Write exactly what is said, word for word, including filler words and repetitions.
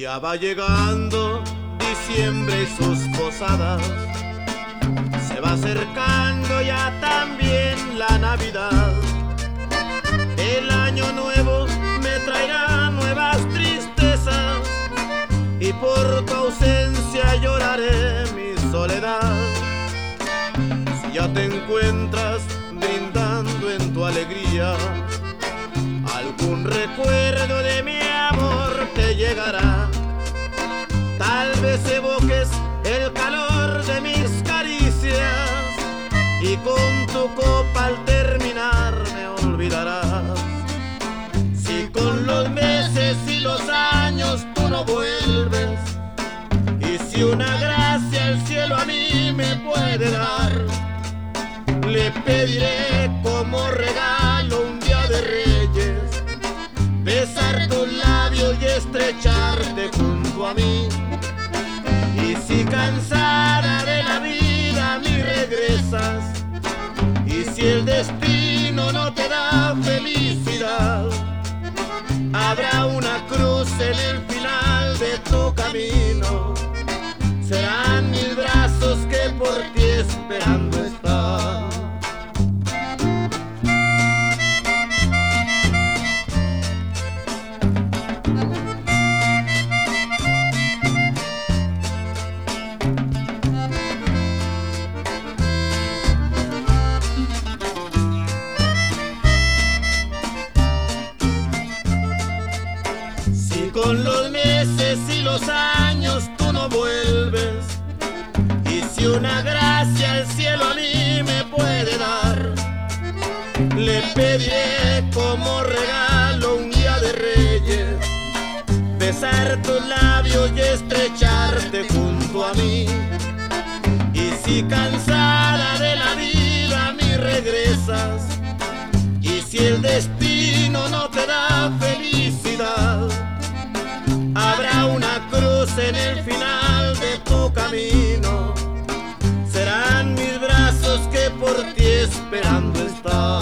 Ya va llegando diciembre y sus posadas, se va acercando ya también la Navidad. El año nuevo me traerá nuevas tristezas y por tu ausencia lloraré mi soledad. Si ya te encuentras brindando en tu alegría, algún recuerdo de mi amor te llegará. Tal vez evoques el calor de mis caricias y con tu copa al terminar me olvidarás. Si con los meses y los años tú no vuelves, y si una gracia el cielo a mí me puede dar, le pediré como regalo un día de Reyes, besar tus labios y estrecharte junto a mí. Y si cansada de la vida a mí regresas, y si el destino no te da felicidad, habrá una cruz en el final de tu camino. Serán mis brazos que por ti esperando están. Si con los meses y los años tú no vuelves, y si una gracia el cielo a mí me puede dar, le pediré como regalo un día de Reyes, besar tus labios y estrecharte junto a mí. Y si cansada de la vida a mí regresas, y si el destino no te da felicidad, habrá una cruz en el final de tu camino. Serán mis brazos que por ti esperando están.